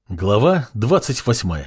Глава 28.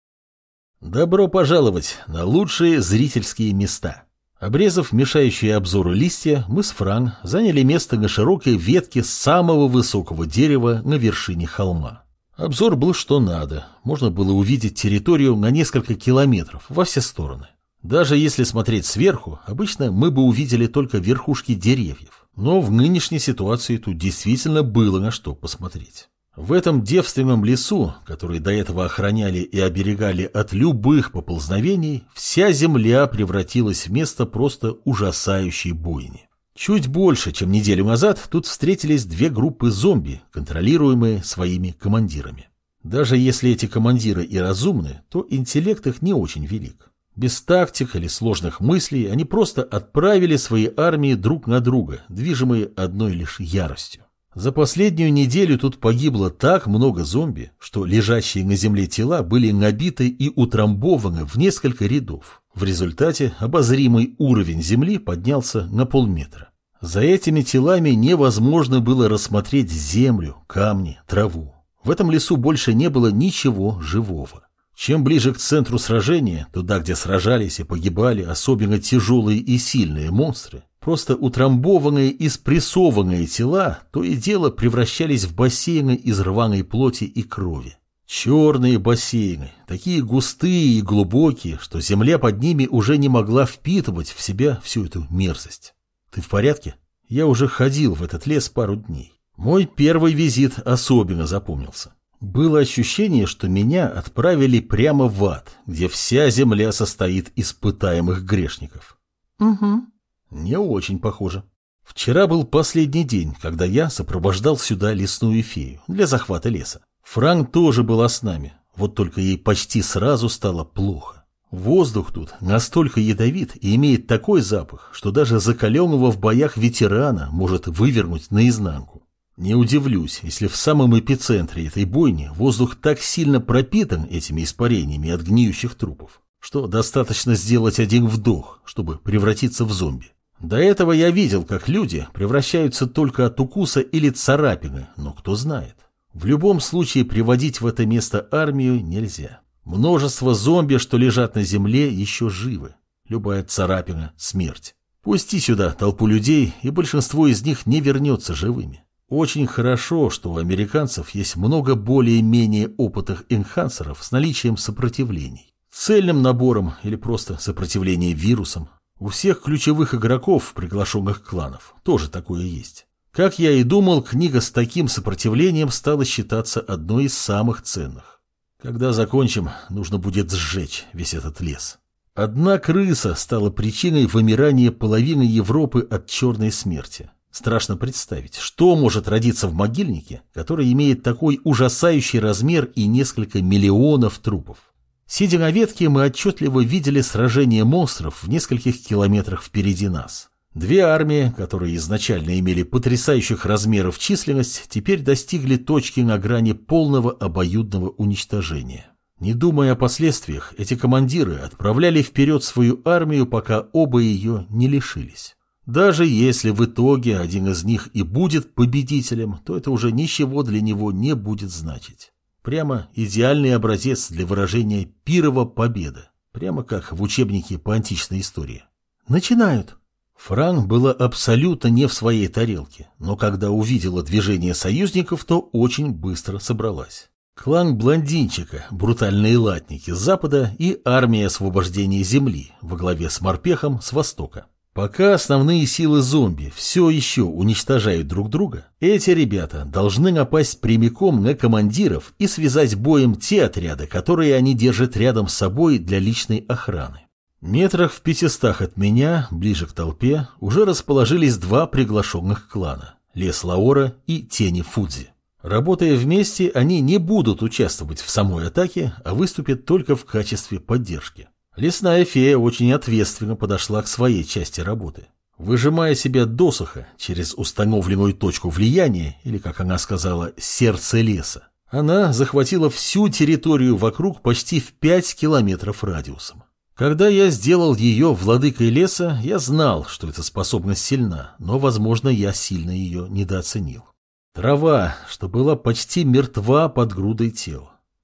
Добро пожаловать на лучшие зрительские места. Обрезав мешающие обзору листья, мы с Фран заняли место на широкой ветке самого высокого дерева на вершине холма. Обзор был что надо, можно было увидеть территорию на несколько километров во все стороны. Даже если смотреть сверху, обычно мы бы увидели только верхушки деревьев, но в нынешней ситуации тут действительно было на что посмотреть. В этом девственном лесу, который до этого охраняли и оберегали от любых поползновений, вся земля превратилась в место просто ужасающей бойни. Чуть больше, чем неделю назад, тут встретились две группы зомби, контролируемые своими командирами. Даже если эти командиры и разумны, то интеллект их не очень велик. Без тактик или сложных мыслей они просто отправили свои армии друг на друга, движимые одной лишь яростью. За последнюю неделю тут погибло так много зомби, что лежащие на земле тела были набиты и утрамбованы в несколько рядов. В результате обозримый уровень земли поднялся на полметра. За этими телами невозможно было рассмотреть землю, камни, траву. В этом лесу больше не было ничего живого. Чем ближе к центру сражения, туда, где сражались и погибали особенно тяжелые и сильные монстры, просто утрамбованные и спрессованные тела то и дело превращались в бассейны из рваной плоти и крови. Черные бассейны, такие густые и глубокие, что земля под ними уже не могла впитывать в себя всю эту мерзость. Ты в порядке? Я уже ходил в этот лес пару дней. Мой первый визит особенно запомнился. Было ощущение, что меня отправили прямо в ад, где вся земля состоит из пытаемых грешников. Угу. Не очень похоже. Вчера был последний день, когда я сопровождал сюда лесную фею для захвата леса. Фран тоже была с нами, вот только ей почти сразу стало плохо. Воздух тут настолько ядовит и имеет такой запах, что даже закаленного в боях ветерана может вывернуть наизнанку. Не удивлюсь, если в самом эпицентре этой бойни воздух так сильно пропитан этими испарениями от гниющих трупов, что достаточно сделать один вдох, чтобы превратиться в зомби. До этого я видел, как люди превращаются только от укуса или царапины, но кто знает. В любом случае приводить в это место армию нельзя. Множество зомби, что лежат на земле, еще живы. Любая царапина – смерть. Пусти сюда толпу людей, и большинство из них не вернется живыми. Очень хорошо, что у американцев есть много более-менее опытных энхансеров с наличием сопротивлений. Цельным набором или просто сопротивление вирусам. У всех ключевых игроков, приглашенных кланов, тоже такое есть. Как я и думал, книга с таким сопротивлением стала считаться одной из самых ценных. Когда закончим, нужно будет сжечь весь этот лес. Одна крыса стала причиной вымирания половины Европы от черной смерти. Страшно представить, что может родиться в могильнике, который имеет такой ужасающий размер и несколько миллионов трупов. Сидя на ветке, мы отчетливо видели сражение монстров в нескольких километрах впереди нас. Две армии, которые изначально имели потрясающих размеров численность, теперь достигли точки на грани полного обоюдного уничтожения. Не думая о последствиях, эти командиры отправляли вперед свою армию, пока оба ее не лишились. Даже если в итоге один из них и будет победителем, то это уже ничего для него не будет значить. Прямо идеальный образец для выражения «пирова победа», прямо как в учебнике по античной истории. Начинают. Фран была абсолютно не в своей тарелке, но когда увидела движение союзников, то очень быстро собралась. Клан Блондинчика, брутальные латники с запада и армия освобождения земли во главе с морпехом с востока. Пока основные силы зомби все еще уничтожают друг друга, эти ребята должны напасть прямиком на командиров и связать боем те отряды, которые они держат рядом с собой для личной охраны. Метрах в 500 от меня, ближе к толпе, уже расположились два приглашенных клана – Лес Лаора и Тени Фудзи. Работая вместе, они не будут участвовать в самой атаке, а выступят только в качестве поддержки. Лесная фея очень ответственно подошла к своей части работы. Выжимая себя досуха через установленную точку влияния, или, как она сказала, сердце леса, она захватила всю территорию вокруг почти в 5 километров радиусом. Когда я сделал ее владыкой леса, я знал, что эта способность сильна, но, возможно, я сильно ее недооценил. Трава, что была почти мертва под грудой тел.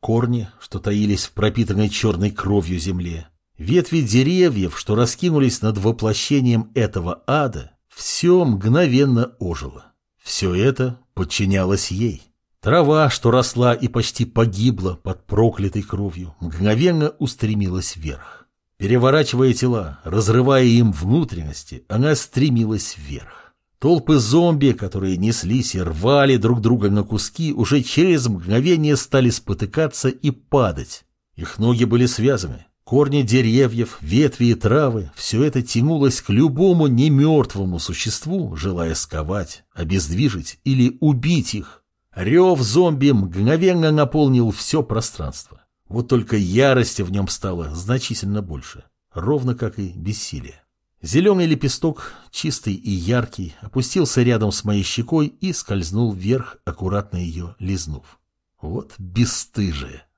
корни, что таились в пропитанной черной кровью земле, ветви деревьев, что раскинулись над воплощением этого ада, все мгновенно ожило. Все это подчинялось ей. Трава, что росла и почти погибла под проклятой кровью, мгновенно устремилась вверх. Переворачивая тела, разрывая им внутренности, она стремилась вверх. Толпы зомби, которые неслись и рвали друг друга на куски, уже через мгновение стали спотыкаться и падать. Их ноги были связаны. Корни деревьев, ветви и травы – все это тянулось к любому немертвому существу, желая сковать, обездвижить или убить их. Рев зомби мгновенно наполнил все пространство. Вот только ярости в нем стало значительно больше, ровно как и бессилие. Зеленый лепесток, чистый и яркий, опустился рядом с моей щекой и скользнул вверх, аккуратно ее лизнув. Вот бесстыжие.